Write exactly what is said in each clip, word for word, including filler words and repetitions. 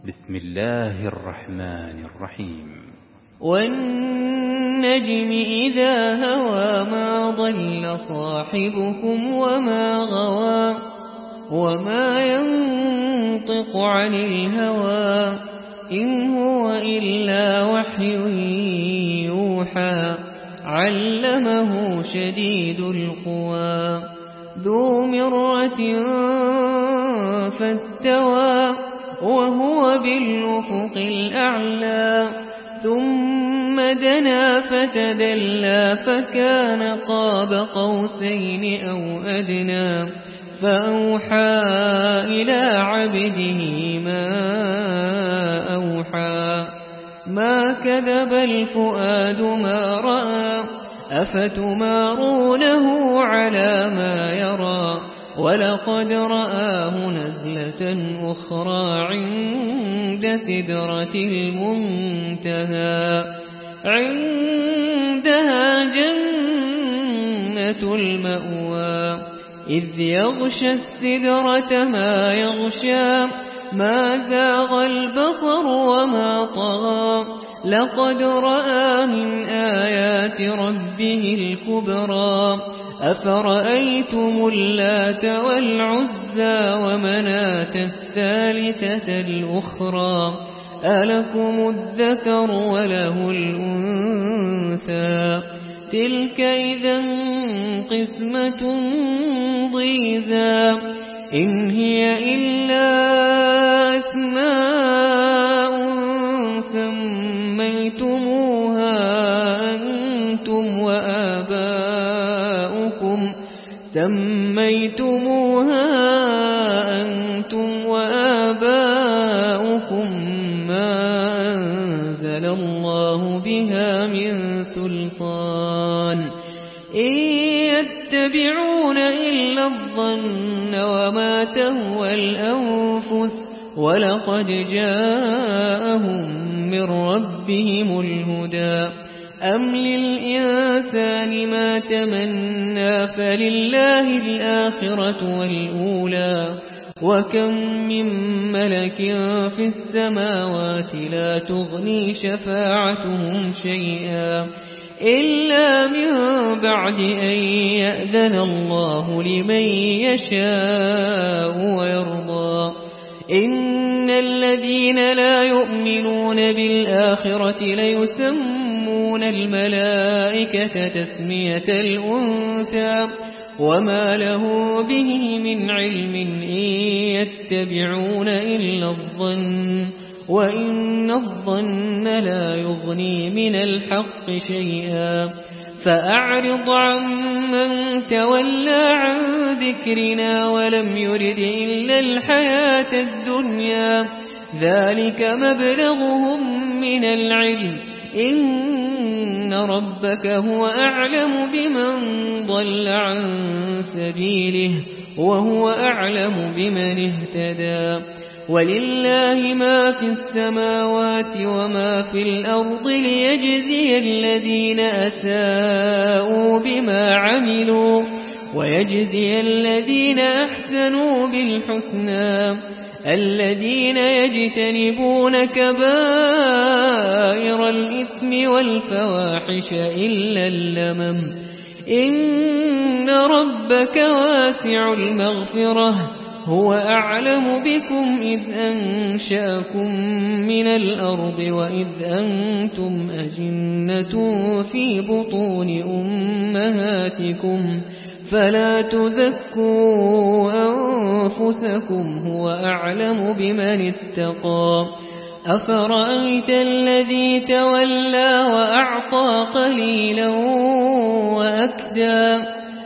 بسم الله الرحمن الرحيم. والنجم إذا هوى ما ضل صاحبكم وما غوى وما ينطق عن الهوى إن هو إلا وحي يوحى علمه شديد القوى ذو مرة فاستوى وهو بالأفق الأعلى ثم دنا فتدلى فكان قاب قوسين أو أدنى فأوحى إلى عبده ما أوحى ما كذب الفؤاد ما رأى أفتمارونه على ما يرى ولقد رآه نزلة أخرى عند سدرة المنتهى عندها جنة المأوى إذ يغشى السدرة ما يغشى ما زاغ البصر وما طغى لقد رأى من آيات ربه الكبرى أفرأيتم اللات والعزى ومناة الثالثة الأخرى ألكم الذكر وله الأنثى تلك إذا قسمة ضيزى إن هي إلا أسماء سميتموها أنتم وآباؤكم سميتموها أنتم وآباؤكم ما أنزل الله بها من سلطان إن يتبعون إلا الظن وما تهوى الأنفس ولقد جاءهم من ربهم الهدى أم للإنسان ما تمنى فلله الآخرة والأولى وكم من ملك في السماوات لا تغني شفاعتهم شيئا إلا من بعد أن يأذن الله لمن يشاء ويرضى إن الذين لا يؤمنون بالآخرة ليسمون الملائكة تسمية الأنثى وما له به من علم إن يتبعون إلا الظن وإن الظن لا يغني من الحق شيئا فأعرض عمن تولى عن ذكرنا ولم يرد إلا الحياة الدنيا ذلك مبلغهم من العلم إن ربك هو أعلم بمن ضل عن سبيله وهو أعلم بمن اهتدى ولله ما في السماوات وما في الأرض ليجزي الذين أساءوا بما عملوا ويجزي الذين أحسنوا بالحسنى الذين يجتنبون كبائر الإثم والفواحش إلا اللمم إن ربك واسع المغفرة هو أعلم بكم إذ أنشأكم من الأرض وإذ أنتم أجنة في بطون أمهاتكم فلا تزكوا أنفسكم هو أعلم بمن اتقى أفرأيت الذي تولى وأعطى قليلا وأكدى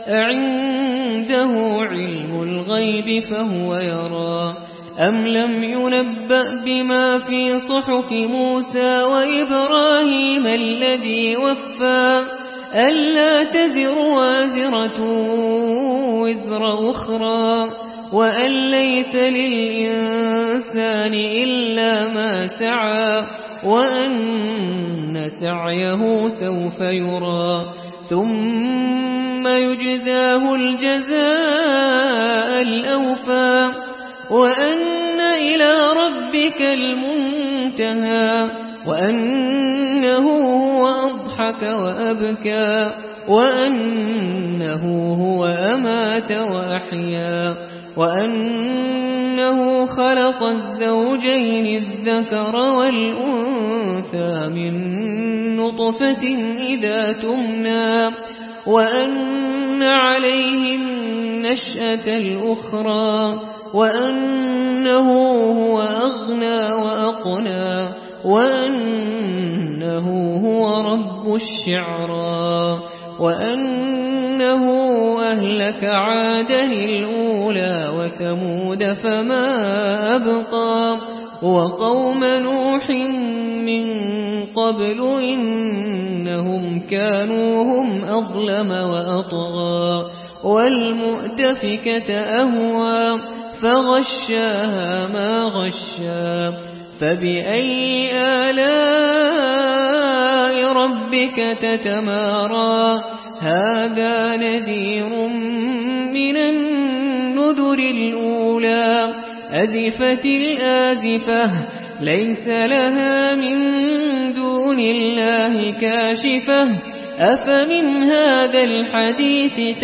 أعنده علم الغيب فهو يرى أم لم ينبأ بما في صحف موسى وإبراهيم الذي وفى ألا تزر وازرة وزر أخرى وأن ليس للإنسان إلا ما سعى وأن سعيه سوف يرى ثم يجزاه الجزاء الأوفى وأن إلى ربك المنتهى وأنه هو أضحك وأبكى وأنه هو أمات وأحيا وأنه خلق الزوجين الذكر والأنثى من نطفة إذا تمنى وأن عليه النشأة الأخرى وأنه هو أغنى وأقنى وأنه هو رب الشعرى وأنه أهلك عادا الأولى وثمود فما أبقى وقوم نوح من قبل إنهم كانوا هم أظلم وأطغى والمؤتفكة أهوى فغشاها ما غشا فبأي آلاء ربك تتمارى هذا نذير من النذر الأولى أزفت الآزفة ليس لها من دون الله كاشفة أفمن هذا الحديث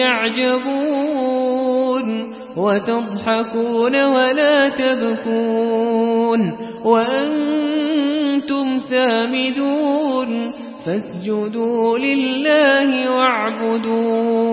تعجبون وتضحكون ولا تبكون وأنتم سامدون فاسجدوا لله واعبدوا